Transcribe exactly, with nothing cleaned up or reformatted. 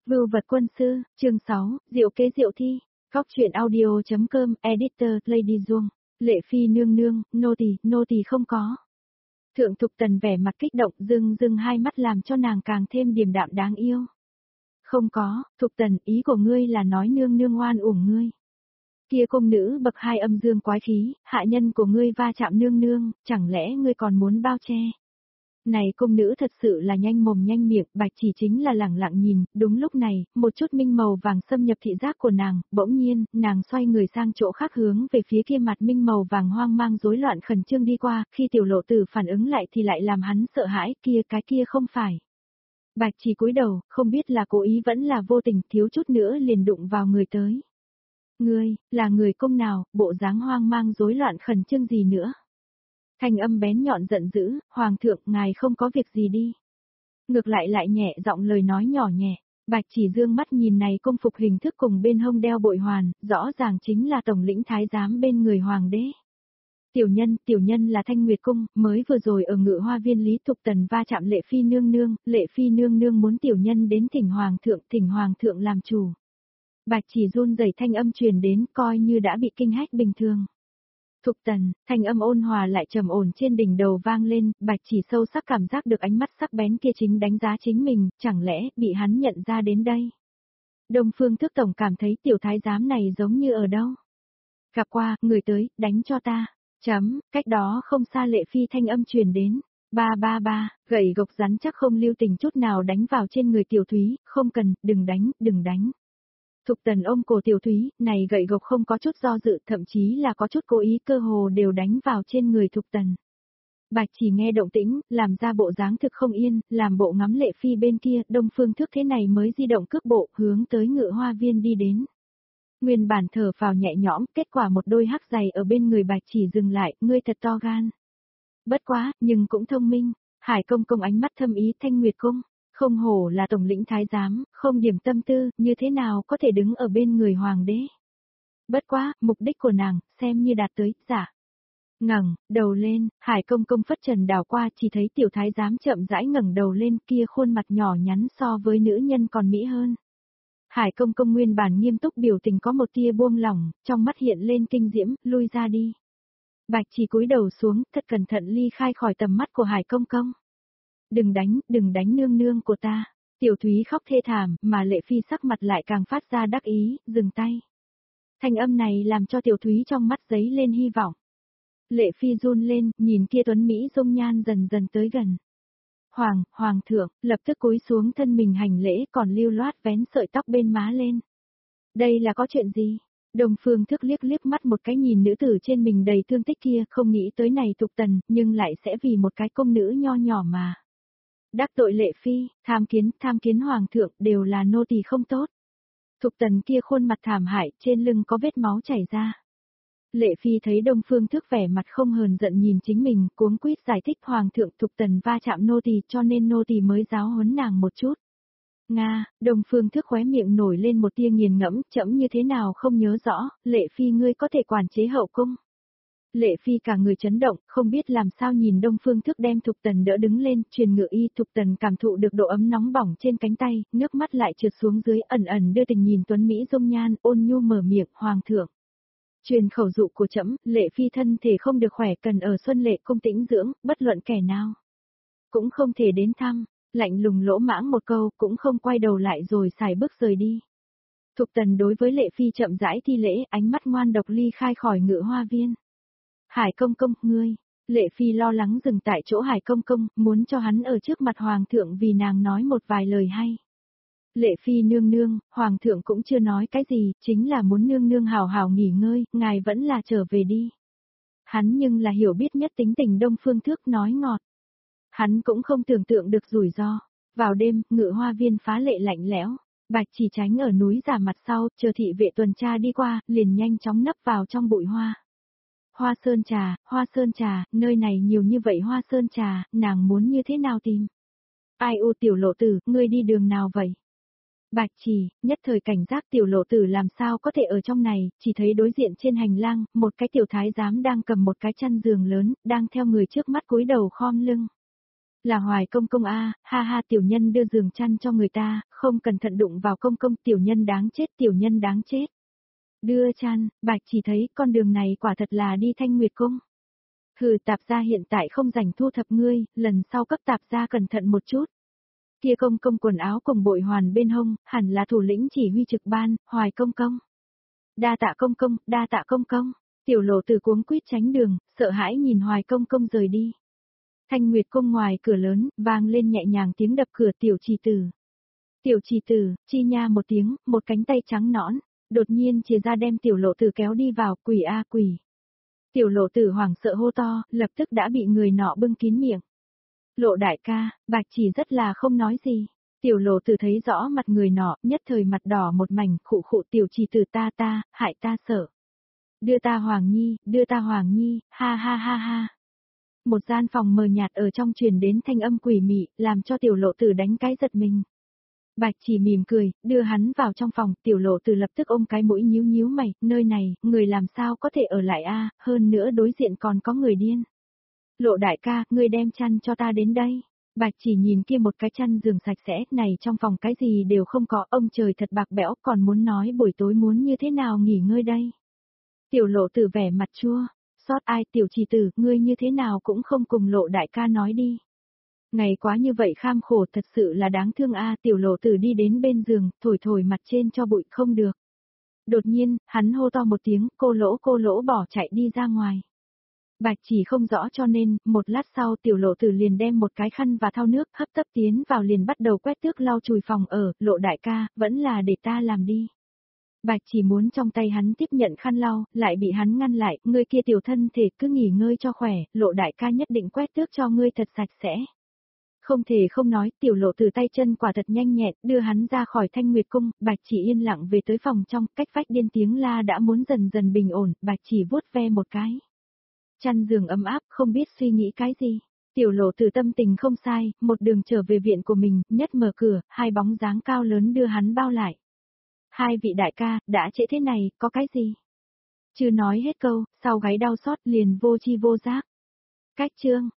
Vưu vật quân sư, chương sáu, diệu kế diệu thi, góc truyện audio.com, editor, Lady Duong, Lệ Phi nương nương, nô tỳ, nô tỳ không có. Thượng Thục Tần vẻ mặt kích động, rưng rưng hai mắt làm cho nàng càng thêm điềm đạm đáng yêu. Không có, Thục Tần, ý của ngươi là nói nương nương oan uổng ngươi. Kia công nữ bậc hai âm dương quái khí, hạ nhân của ngươi va chạm nương nương, chẳng lẽ ngươi còn muốn bao che? Này công nữ thật sự là nhanh mồm nhanh miệng, Bạch Chỉ chính là lẳng lặng nhìn, đúng lúc này, một chút minh màu vàng xâm nhập thị giác của nàng, bỗng nhiên, nàng xoay người sang chỗ khác hướng về phía kia mặt minh màu vàng hoang mang rối loạn khẩn trương đi qua, khi tiểu lộ tử phản ứng lại thì lại làm hắn sợ hãi, kia cái kia không phải. Bạch Chỉ cúi đầu, không biết là cố ý vẫn là vô tình, thiếu chút nữa liền đụng vào người tới. Ngươi, là người công nào, bộ dáng hoang mang rối loạn khẩn trương gì nữa? Thanh âm bén nhọn giận dữ, Hoàng thượng, ngài không có việc gì đi. Ngược lại lại nhẹ giọng lời nói nhỏ nhẹ, Bạch Chỉ dương mắt nhìn này công phục hình thức cùng bên hông đeo bội hoàn, rõ ràng chính là tổng lĩnh thái giám bên người hoàng đế. Tiểu nhân, tiểu nhân là Thanh Nguyệt Cung, mới vừa rồi ở Ngự Hoa Viên Lý Thục Tần va chạm Lệ Phi nương nương, Lệ Phi nương nương muốn tiểu nhân đến thỉnh hoàng thượng, thỉnh hoàng thượng làm chủ. Bạch Chỉ run rẩy thanh âm truyền đến, coi như đã bị kinh hách bình thường. Thục Tần, thanh âm ôn hòa lại trầm ổn trên đỉnh đầu vang lên, Bạch Chỉ sâu sắc cảm giác được ánh mắt sắc bén kia chính đánh giá chính mình, chẳng lẽ bị hắn nhận ra đến đây. Đông Phương Thức Tổng cảm thấy tiểu thái giám này giống như ở đâu. Gặp qua, người tới, đánh cho ta. Chấm, cách đó không xa Lệ Phi thanh âm truyền đến. Ba ba ba, gậy gộc rắn chắc không lưu tình chút nào đánh vào trên người Tiểu Thúy, không cần, đừng đánh, đừng đánh. Thục Tần ôm cổ Tiểu Thúy, này gậy gộc không có chút do dự, thậm chí là có chút cố ý, cơ hồ đều đánh vào trên người Thục Tần. Bạch Chỉ nghe động tĩnh, làm ra bộ dáng thực không yên, làm bộ ngắm Lệ Phi bên kia, Đông Phương Thức thế này mới di động cước bộ, hướng tới Ngự Hoa Viên đi đến. Nguyên bản thở vào nhẹ nhõm, kết quả một đôi hắc giày ở bên người Bạch Chỉ dừng lại, ngươi thật to gan. Bất quá, nhưng cũng thông minh, Hải công công ánh mắt thâm ý, Thanh Nguyệt Cung. Không hổ là tổng lĩnh thái giám, không điểm tâm tư, như thế nào có thể đứng ở bên người hoàng đế. Bất quá, mục đích của nàng, xem như đạt tới, giả. Ngẩng đầu lên, Hải công công phất trần đảo qua, chỉ thấy tiểu thái giám chậm rãi ngẩng đầu lên, kia khuôn mặt nhỏ nhắn so với nữ nhân còn mỹ hơn. Hải công công nguyên bản nghiêm túc biểu tình có một tia buông lỏng, trong mắt hiện lên kinh diễm, lui ra đi. Bạch Chỉ cúi đầu xuống, thật cẩn thận ly khai khỏi tầm mắt của Hải công công. Đừng đánh, đừng đánh nương nương của ta. Tiểu Thúy khóc thê thảm, mà Lệ Phi sắc mặt lại càng phát ra đắc ý, dừng tay. Thanh âm này làm cho Tiểu Thúy trong mắt giấy lên hy vọng. Lệ Phi run lên, nhìn kia tuấn Mỹ dung nhan dần dần tới gần. Hoàng, Hoàng thượng, lập tức cúi xuống thân mình hành lễ, còn lưu loát vén sợi tóc bên má lên. Đây là có chuyện gì? Đông Phương Thức liếc liếc mắt một cái nhìn nữ tử trên mình đầy thương tích kia, không nghĩ tới này Thục Tần, nhưng lại sẽ vì một cái công nữ nho nhỏ mà. Đắc tội Lệ Phi, tham kiến, tham kiến hoàng thượng, đều là nô tỳ không tốt. Thục Tần kia khuôn mặt thảm hại, trên lưng có vết máu chảy ra. Lệ Phi thấy Đông Phương Thức vẻ mặt không hờn giận nhìn chính mình, cuống quýt giải thích hoàng thượng Thục Tần va chạm nô tỳ, cho nên nô tỳ mới giáo huấn nàng một chút. Nga, Đông Phương Thức khóe miệng nổi lên một tia nghiền ngẫm, chậm như thế nào không nhớ rõ, Lệ Phi ngươi có thể quản chế hậu cung. Lệ Phi cả người chấn động, không biết làm sao nhìn Đông Phương Thức đem Thục Tần đỡ đứng lên, truyền ngự y. Thục Tần cảm thụ được độ ấm nóng bỏng trên cánh tay, nước mắt lại trượt xuống dưới, ẩn ẩn đưa tình nhìn tuấn Mỹ dung nhan, ôn nhu mở miệng, hoàng thượng. Truyền khẩu dụ của trẫm, Lệ Phi thân thể không được khỏe, cần ở Xuân Lệ cung tĩnh dưỡng, bất luận kẻ nào cũng không thể đến thăm. Lạnh lùng lỗ mãng một câu, cũng không quay đầu lại rồi xài bước rời đi. Thục Tần đối với Lệ Phi chậm rãi thi lễ, ánh mắt ngoan độc ly khai khỏi Ngự Hoa Viên. Hải công công, ngươi, Lệ Phi lo lắng dừng tại chỗ Hải công công, muốn cho hắn ở trước mặt hoàng thượng vì nàng nói một vài lời hay. Lệ Phi nương nương, hoàng thượng cũng chưa nói cái gì, chính là muốn nương nương hào hào nghỉ ngơi, ngài vẫn là trở về đi. Hắn nhưng là hiểu biết nhất tính tình Đông Phương Thức nói ngọt. Hắn cũng không tưởng tượng được rủi ro. Vào đêm, Ngự Hoa Viên phá lệ lạnh lẽo, Bạch Chỉ tránh ở núi giả mặt sau, chờ thị vệ tuần tra đi qua, liền nhanh chóng nấp vào trong bụi hoa. Hoa sơn trà, hoa sơn trà, nơi này nhiều như vậy hoa sơn trà, nàng muốn như thế nào tìm? Ai u tiểu lộ tử, ngươi đi đường nào vậy? Bạch Chỉ, nhất thời cảnh giác tiểu lộ tử làm sao có thể ở trong này, chỉ thấy đối diện trên hành lang, một cái tiểu thái giám đang cầm một cái chăn giường lớn, đang theo người trước mắt cúi đầu khom lưng. Là Hoài công công a, ha ha tiểu nhân đưa giường chăn cho người ta, không cẩn thận đụng vào công công tiểu nhân đáng chết tiểu nhân đáng chết. Đưa chăn, Bạch chỉ thấy con đường này quả thật là đi Thanh Nguyệt Cung. Hừ tạp gia hiện tại không rảnh thu thập ngươi, lần sau cấp tạp gia cẩn thận một chút. Kia công công quần áo cùng bội hoàn bên hông, hẳn là thủ lĩnh chỉ huy trực ban, Hoài công công. Đa tạ công công, đa tạ công công, tiểu lộ từ cuống quýt tránh đường, sợ hãi nhìn Hoài công công rời đi. Thanh Nguyệt Cung ngoài cửa lớn, vang lên nhẹ nhàng tiếng đập cửa tiểu trì tử. Tiểu trì tử, chi nha một tiếng, một cánh tay trắng nõn, đột nhiên chìa ra đem tiểu lộ tử kéo đi vào, quỷ a quỷ. Tiểu lộ tử hoảng sợ hô to, lập tức đã bị người nọ bưng kín miệng. Lộ đại ca, Bạch chỉ rất là không nói gì. Tiểu lộ tử thấy rõ mặt người nọ, nhất thời mặt đỏ một mảnh, khụ khụ tiểu trì tử ta ta, hại ta sợ. Đưa ta Hoàng Nhi, đưa ta Hoàng Nhi, ha ha ha ha. Một gian phòng mờ nhạt ở trong truyền đến thanh âm quỷ mị, làm cho tiểu lộ tử đánh cái giật mình. Bạch chỉ mỉm cười, đưa hắn vào trong phòng, tiểu lộ tử lập tức ôm cái mũi nhíu nhíu mày, nơi này, người làm sao có thể ở lại a, hơn nữa đối diện còn có người điên. Lộ đại ca, ngươi đem chăn cho ta đến đây. Bạch chỉ nhìn kia một cái chăn giường sạch sẽ, này trong phòng cái gì đều không có, ông trời thật bạc bẽo, còn muốn nói buổi tối muốn như thế nào nghỉ ngơi đây. Tiểu lộ tử vẻ mặt chua, xót ai tiểu trì tử, ngươi như thế nào cũng không cùng lộ đại ca nói đi. Ngày quá như vậy kham khổ thật sự là đáng thương a, tiểu lộ tử đi đến bên giường, thổi thổi mặt trên cho bụi không được. Đột nhiên, hắn hô to một tiếng, cô lỗ cô lỗ bỏ chạy đi ra ngoài. Bạch chỉ không rõ cho nên, một lát sau tiểu lộ tử liền đem một cái khăn và thau nước hấp tấp tiến vào liền bắt đầu quét tước lau chùi phòng ở, lộ đại ca, vẫn là để ta làm đi. Bạch chỉ muốn trong tay hắn tiếp nhận khăn lau, lại bị hắn ngăn lại, ngươi kia tiểu thân thể cứ nghỉ ngơi cho khỏe, lộ đại ca nhất định quét tước cho ngươi thật sạch sẽ. Không thể không nói, tiểu lộ từ tay chân quả thật nhanh nhẹn, đưa hắn ra khỏi Thanh Nguyệt Cung, Bạch chỉ yên lặng về tới phòng trong, cách vách điên tiếng la đã muốn dần dần bình ổn, Bạch chỉ vuốt ve một cái. Chăn giường ấm áp, không biết suy nghĩ cái gì. Tiểu lộ từ tâm tình không sai, một đường trở về viện của mình, nhất mở cửa, hai bóng dáng cao lớn đưa hắn bao lại. Hai vị đại ca, đã trễ thế này, có cái gì? Chưa nói hết câu, sau gáy đau xót liền vô chi vô giác. Cách chương.